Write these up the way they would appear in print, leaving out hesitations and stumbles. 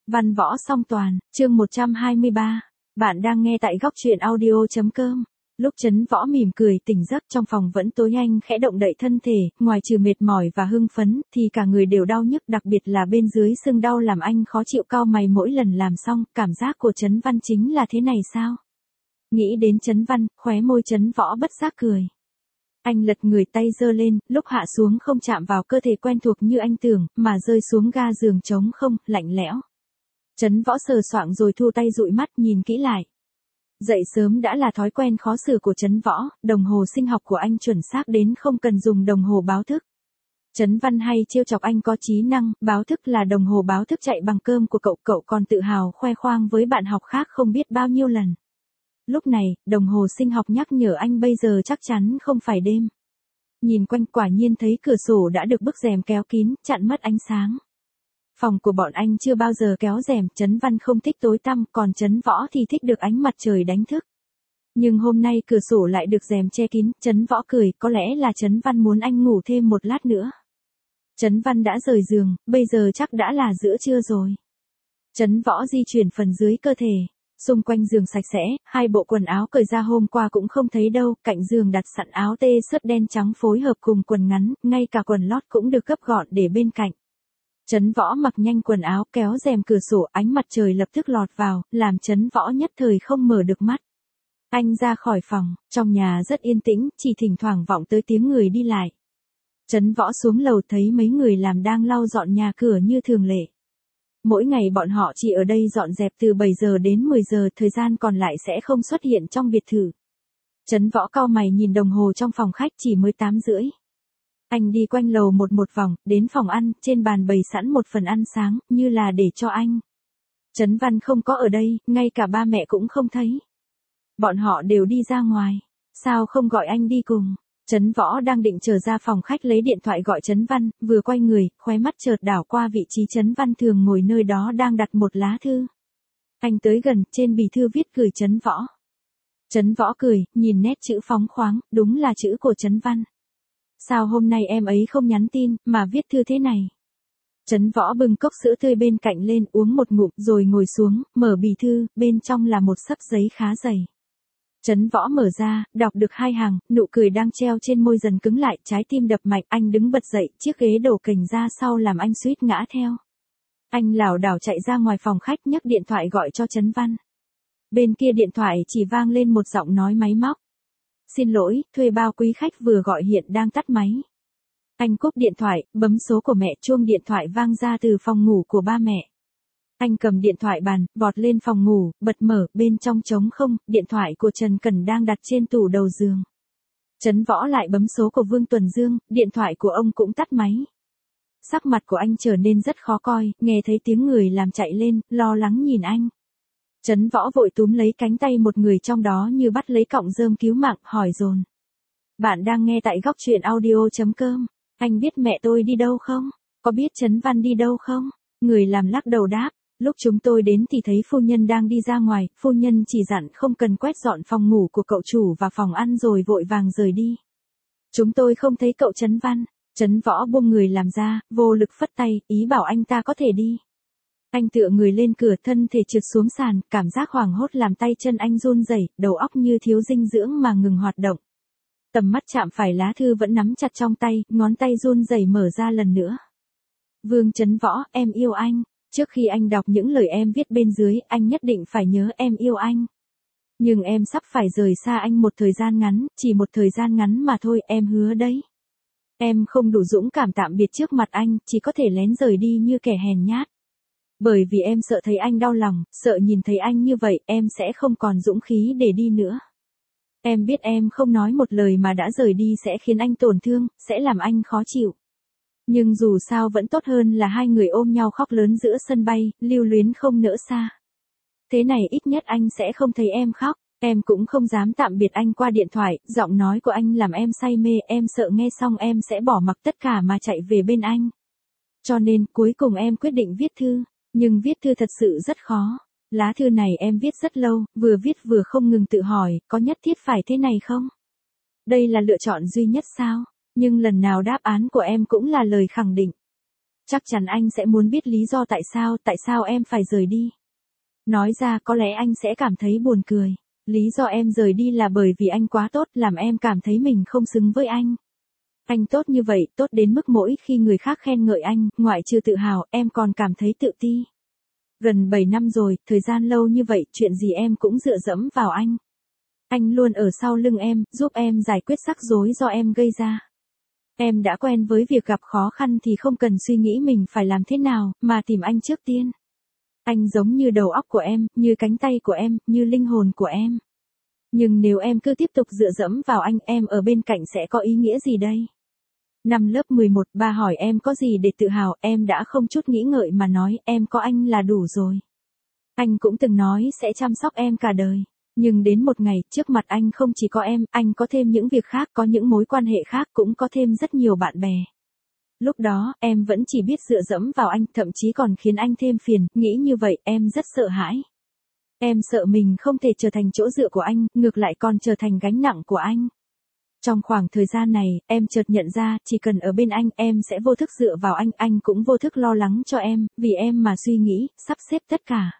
Văn võ song toàn, chương 123. Bạn đang nghe tại góc truyện audio.com. Lúc Trấn Võ mỉm cười tỉnh giấc, trong phòng vẫn tối, anh khẽ động đậy thân thể, ngoài trừ mệt mỏi và hưng phấn, thì cả người đều đau nhức, đặc biệt là bên dưới sưng đau làm anh khó chịu, cau mày mỗi lần làm xong. Cảm giác của Trấn Văn chính là thế này sao? Nghĩ đến Trấn Văn, khóe môi Trấn Võ bất giác cười. Anh lật người, tay giơ lên, lúc hạ xuống không chạm vào cơ thể quen thuộc như anh tưởng, mà rơi xuống ga giường trống không, lạnh lẽo. Trấn Võ sờ soạng rồi thu tay dụi mắt, nhìn kỹ lại. Dậy sớm đã là thói quen khó xử của Trấn Võ, đồng hồ sinh học của anh chuẩn xác đến không cần dùng đồng hồ báo thức. Trấn Văn hay trêu chọc anh có trí năng, báo thức là đồng hồ báo thức chạy bằng cơm của cậu, cậu còn tự hào khoe khoang với bạn học khác không biết bao nhiêu lần. Lúc này, đồng hồ sinh học nhắc nhở anh bây giờ chắc chắn không phải đêm. Nhìn quanh, quả nhiên thấy cửa sổ đã được bức rèm kéo kín, chặn mất ánh sáng. Phòng của bọn anh chưa bao giờ kéo rèm, Trấn Văn không thích tối tăm, còn Trấn Võ thì thích được ánh mặt trời đánh thức. Nhưng hôm nay cửa sổ lại được rèm che kín, Trấn Võ cười, có lẽ là Trấn Văn muốn anh ngủ thêm một lát nữa. Trấn Văn đã rời giường, bây giờ chắc đã là giữa trưa rồi. Trấn Võ di chuyển phần dưới cơ thể. Xung quanh giường sạch sẽ, hai bộ quần áo cởi ra hôm qua cũng không thấy đâu, cạnh giường đặt sẵn áo tê sớt đen trắng phối hợp cùng quần ngắn, ngay cả quần lót cũng được gấp gọn để bên cạnh. Trấn Võ mặc nhanh quần áo, kéo rèm cửa sổ, ánh mặt trời lập tức lọt vào, làm Trấn Võ nhất thời không mở được mắt. Anh ra khỏi phòng, trong nhà rất yên tĩnh, chỉ thỉnh thoảng vọng tới tiếng người đi lại. Trấn Võ xuống lầu thấy mấy người làm đang lau dọn nhà cửa như thường lệ. Mỗi ngày bọn họ chỉ ở đây dọn dẹp từ 7 giờ đến 10 giờ, thời gian còn lại sẽ không xuất hiện trong biệt thự. Trấn Võ cau mày nhìn đồng hồ trong phòng khách, chỉ mới 8:30. Anh đi quanh lầu một vòng, đến phòng ăn, trên bàn bày sẵn một phần ăn sáng, như là để cho anh. Trấn Văn không có ở đây, ngay cả ba mẹ cũng không thấy. Bọn họ đều đi ra ngoài, sao không gọi anh đi cùng? Trấn Võ đang định trở ra phòng khách lấy điện thoại gọi Trấn Văn, vừa quay người, khóe mắt chợt đảo qua vị trí Trấn Văn thường ngồi, nơi đó đang đặt một lá thư. Anh tới gần, trên bì thư viết gửi Trấn Võ. Trấn Võ cười, nhìn nét chữ phóng khoáng, đúng là chữ của Trấn Văn. Sao hôm nay em ấy không nhắn tin, mà viết thư thế này? Trấn Võ bưng cốc sữa tươi bên cạnh lên, uống một ngụm, rồi ngồi xuống, mở bì thư, bên trong là một xấp giấy khá dày. Trấn Võ mở ra, đọc được 2 hàng, nụ cười đang treo trên môi dần cứng lại, trái tim đập mạnh, anh đứng bật dậy, chiếc ghế đổ kềnh ra sau làm anh suýt ngã theo. Anh lảo đảo chạy ra ngoài phòng khách, nhấc điện thoại gọi cho Trấn Văn. Bên kia điện thoại chỉ vang lên một giọng nói máy móc. Xin lỗi, thuê bao quý khách vừa gọi hiện đang tắt máy. Anh cúp điện thoại, bấm số của mẹ, chuông điện thoại vang ra từ phòng ngủ của ba mẹ. Anh cầm điện thoại bàn, vọt lên phòng ngủ, bật mở, bên trong trống không, điện thoại của Trần Cẩn đang đặt trên tủ đầu giường. Trấn Võ lại bấm số của Vương Tuần Dương, điện thoại của ông cũng tắt máy. Sắc mặt của anh trở nên rất khó coi, nghe thấy tiếng người làm chạy lên, lo lắng nhìn anh. Trấn Võ vội túm lấy cánh tay một người trong đó như bắt lấy cọng rơm cứu mạng, hỏi dồn. Bạn đang nghe tại góc truyện audio.com. Anh biết mẹ tôi đi đâu không? Có biết Trấn Văn đi đâu không? Người làm lắc đầu đáp. Lúc chúng tôi đến thì thấy phu nhân đang đi ra ngoài, phu nhân chỉ dặn không cần quét dọn phòng ngủ của cậu chủ và phòng ăn rồi vội vàng rời đi. Chúng tôi không thấy cậu Trấn Văn. Trấn Võ buông người làm ra, vô lực phất tay, ý bảo anh ta có thể đi. Anh tựa người lên cửa, thân thể trượt xuống sàn, cảm giác hoảng hốt làm tay chân anh run rẩy, đầu óc như thiếu dinh dưỡng mà ngừng hoạt động. Tầm mắt chạm phải lá thư vẫn nắm chặt trong tay, ngón tay run rẩy mở ra lần nữa. Vương Trấn Võ, em yêu anh. Trước khi anh đọc những lời em viết bên dưới, anh nhất định phải nhớ em yêu anh. Nhưng em sắp phải rời xa anh một thời gian ngắn, chỉ một thời gian ngắn mà thôi, em hứa đấy. Em không đủ dũng cảm tạm biệt trước mặt anh, chỉ có thể lén rời đi như kẻ hèn nhát. Bởi vì em sợ thấy anh đau lòng, sợ nhìn thấy anh như vậy, em sẽ không còn dũng khí để đi nữa. Em biết em không nói một lời mà đã rời đi sẽ khiến anh tổn thương, sẽ làm anh khó chịu. Nhưng dù sao vẫn tốt hơn là hai người ôm nhau khóc lớn giữa sân bay, lưu luyến không nỡ xa. Thế này ít nhất anh sẽ không thấy em khóc, em cũng không dám tạm biệt anh qua điện thoại, giọng nói của anh làm em say mê, em sợ nghe xong em sẽ bỏ mặc tất cả mà chạy về bên anh. Cho nên, cuối cùng em quyết định viết thư, nhưng viết thư thật sự rất khó. Lá thư này em viết rất lâu, vừa viết vừa không ngừng tự hỏi, có nhất thiết phải thế này không? Đây là lựa chọn duy nhất sao? Nhưng lần nào đáp án của em cũng là lời khẳng định. Chắc chắn anh sẽ muốn biết lý do tại sao em phải rời đi. Nói ra có lẽ anh sẽ cảm thấy buồn cười. Lý do em rời đi là bởi vì anh quá tốt, làm em cảm thấy mình không xứng với anh. Anh tốt như vậy, tốt đến mức mỗi khi người khác khen ngợi anh, ngoại trừ tự hào, em còn cảm thấy tự ti. Gần 7 năm rồi, thời gian lâu như vậy, chuyện gì em cũng dựa dẫm vào anh. Anh luôn ở sau lưng em, giúp em giải quyết rắc rối do em gây ra. Em đã quen với việc gặp khó khăn thì không cần suy nghĩ mình phải làm thế nào, mà tìm anh trước tiên. Anh giống như đầu óc của em, như cánh tay của em, như linh hồn của em. Nhưng nếu em cứ tiếp tục dựa dẫm vào anh, em ở bên cạnh sẽ có ý nghĩa gì đây? Năm lớp 11, ba hỏi em có gì để tự hào, em đã không chút nghĩ ngợi mà nói, em có anh là đủ rồi. Anh cũng từng nói sẽ chăm sóc em cả đời. Nhưng đến một ngày, trước mặt anh không chỉ có em, anh có thêm những việc khác, có những mối quan hệ khác, cũng có thêm rất nhiều bạn bè. Lúc đó, em vẫn chỉ biết dựa dẫm vào anh, thậm chí còn khiến anh thêm phiền, nghĩ như vậy, em rất sợ hãi. Em sợ mình không thể trở thành chỗ dựa của anh, ngược lại còn trở thành gánh nặng của anh. Trong khoảng thời gian này, em chợt nhận ra, chỉ cần ở bên anh, em sẽ vô thức dựa vào anh cũng vô thức lo lắng cho em, vì em mà suy nghĩ, sắp xếp tất cả.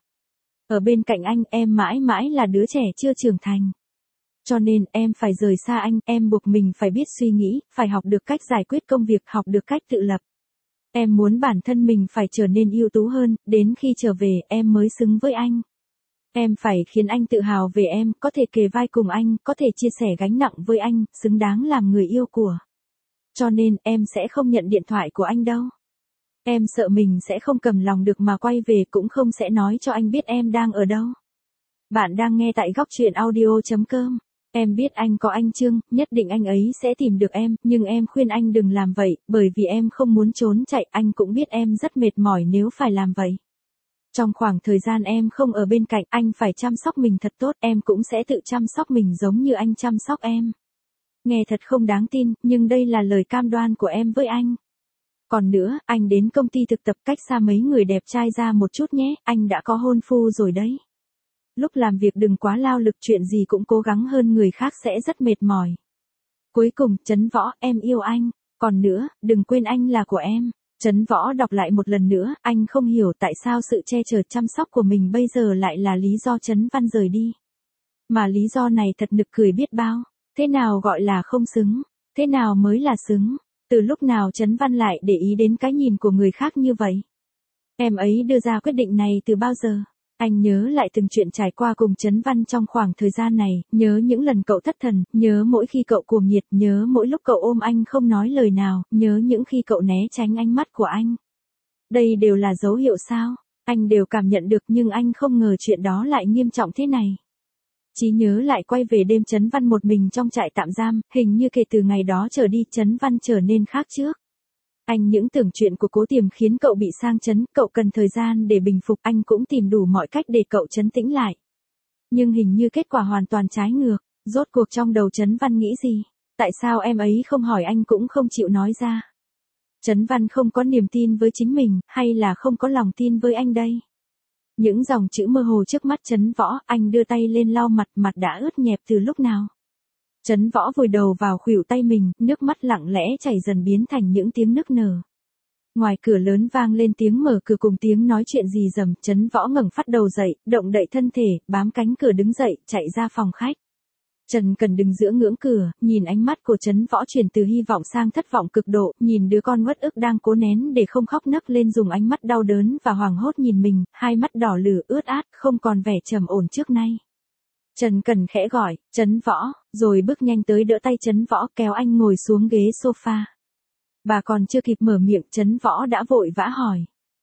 Ở bên cạnh anh, em mãi mãi là đứa trẻ chưa trưởng thành. Cho nên, em phải rời xa anh, em buộc mình phải biết suy nghĩ, phải học được cách giải quyết công việc, học được cách tự lập. Em muốn bản thân mình phải trở nên ưu tú hơn, đến khi trở về, em mới xứng với anh. Em phải khiến anh tự hào về em, có thể kề vai cùng anh, có thể chia sẻ gánh nặng với anh, xứng đáng làm người yêu của. Cho nên, em sẽ không nhận điện thoại của anh đâu. Em sợ mình sẽ không cầm lòng được mà quay về, cũng không sẽ nói cho anh biết em đang ở đâu. Bạn đang nghe tại góc truyện audio.com. Em biết anh có anh Trương, nhất định anh ấy sẽ tìm được em, nhưng em khuyên anh đừng làm vậy, bởi vì em không muốn trốn chạy, anh cũng biết em rất mệt mỏi nếu phải làm vậy. Trong khoảng thời gian em không ở bên cạnh, anh phải chăm sóc mình thật tốt, em cũng sẽ tự chăm sóc mình giống như anh chăm sóc em. Nghe thật không đáng tin, nhưng đây là lời cam đoan của em với anh. Còn nữa, anh đến công ty thực tập cách xa mấy người đẹp trai ra một chút nhé, anh đã có hôn phu rồi đấy. Lúc làm việc đừng quá lao lực, chuyện gì cũng cố gắng hơn người khác sẽ rất mệt mỏi. Cuối cùng, Trấn Võ, em yêu anh. Còn nữa, đừng quên anh là của em. Trấn Võ đọc lại một lần nữa, anh không hiểu tại sao sự che chở chăm sóc của mình bây giờ lại là lý do Trấn Văn rời đi. Mà lý do này thật nực cười biết bao. Thế nào gọi là không xứng? Thế nào mới là xứng? Từ lúc nào Trấn Văn lại để ý đến cái nhìn của người khác như vậy? Em ấy đưa ra quyết định này từ bao giờ? Anh nhớ lại từng chuyện trải qua cùng Trấn Văn trong khoảng thời gian này, nhớ những lần cậu thất thần, nhớ mỗi khi cậu cuồng nhiệt, nhớ mỗi lúc cậu ôm anh không nói lời nào, nhớ những khi cậu né tránh ánh mắt của anh. Đây đều là dấu hiệu sao? Anh đều cảm nhận được, nhưng anh không ngờ chuyện đó lại nghiêm trọng thế này. Trí nhớ lại quay về đêm Trấn Văn một mình trong trại tạm giam, hình như kể từ ngày đó trở đi Trấn Văn trở nên khác trước. Anh những tưởng chuyện của Cố Tiềm khiến cậu bị sang chấn, cậu cần thời gian để bình phục, anh cũng tìm đủ mọi cách để cậu trấn tĩnh lại. Nhưng hình như kết quả hoàn toàn trái ngược, rốt cuộc trong đầu Trấn Văn nghĩ gì? Tại sao em ấy không hỏi anh cũng không chịu nói ra? Trấn Văn không có niềm tin với chính mình, hay là không có lòng tin với anh đây? Những dòng chữ mơ hồ trước mắt Trấn Võ, anh đưa tay lên lau mặt, mặt đã ướt nhẹp từ lúc nào? Trấn Võ vùi đầu vào khuỷu tay mình, nước mắt lặng lẽ chảy dần biến thành những tiếng nức nở. Ngoài cửa lớn vang lên tiếng mở cửa cùng tiếng nói chuyện rì rầm, Trấn Võ ngẩng phát đầu dậy, động đậy thân thể, bám cánh cửa đứng dậy, chạy ra phòng khách. Trần Cần đứng giữa ngưỡng cửa, nhìn ánh mắt của Trấn Võ chuyển từ hy vọng sang thất vọng cực độ, nhìn đứa con uất ức đang cố nén để không khóc nấc lên, dùng ánh mắt đau đớn và hoảng hốt nhìn mình, hai mắt đỏ lửa ướt át, không còn vẻ trầm ổn trước nay. Trần Cần khẽ gọi, Trấn Võ, rồi bước nhanh tới đỡ tay Trấn Võ, kéo anh ngồi xuống ghế sofa. Bà còn chưa kịp mở miệng, Trấn Võ đã vội vã hỏi.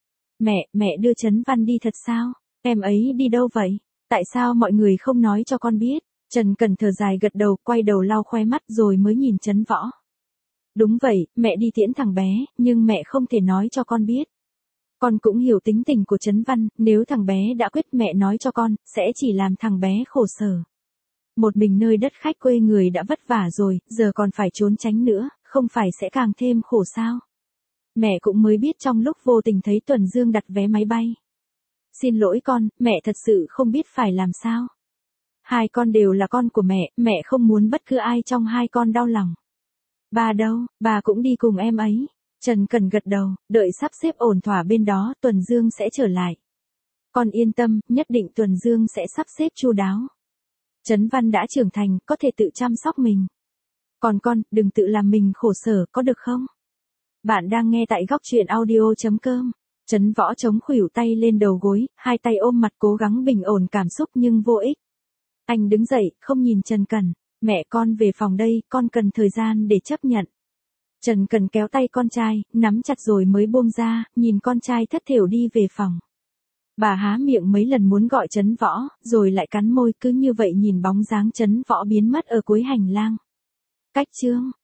Mẹ đưa Trấn Văn đi thật sao? Em ấy đi đâu vậy? Tại sao mọi người không nói cho con biết? Trần Cần thở dài gật đầu, quay đầu lau khóe mắt rồi mới nhìn Trấn Võ. Đúng vậy, mẹ đi tiễn thằng bé, nhưng mẹ không thể nói cho con biết. Con cũng hiểu tính tình của Trấn Văn, nếu thằng bé đã quyết mẹ nói cho con, sẽ chỉ làm thằng bé khổ sở. Một mình nơi đất khách quê người đã vất vả rồi, giờ còn phải trốn tránh nữa, không phải sẽ càng thêm khổ sao? Mẹ cũng mới biết trong lúc vô tình thấy Tuần Dương đặt vé máy bay. Xin lỗi con, mẹ thật sự không biết phải làm sao. Hai con đều là con của mẹ không muốn bất cứ ai trong hai con đau lòng. Ba đâu, bà cũng đi cùng em ấy. Trần Cần gật đầu, đợi sắp xếp ổn thỏa bên đó, Tuần Dương sẽ trở lại. Con yên tâm, nhất định Tuần Dương sẽ sắp xếp chu đáo. Trấn Văn đã trưởng thành, có thể tự chăm sóc mình. Còn con, đừng tự làm mình khổ sở, có được không? Bạn đang nghe tại góc truyện audio.com. Trấn Võ chống khuỷu tay lên đầu gối, hai tay ôm mặt cố gắng bình ổn cảm xúc nhưng vô ích. Anh đứng dậy, không nhìn Trần Cần. Mẹ con về phòng đây, con cần thời gian để chấp nhận. Trần Cần kéo tay con trai, nắm chặt rồi mới buông ra, nhìn con trai thất thểu đi về phòng. Bà há miệng mấy lần muốn gọi Trấn Võ, rồi lại cắn môi, cứ như vậy nhìn bóng dáng Trấn Võ biến mất ở cuối hành lang. Cách chương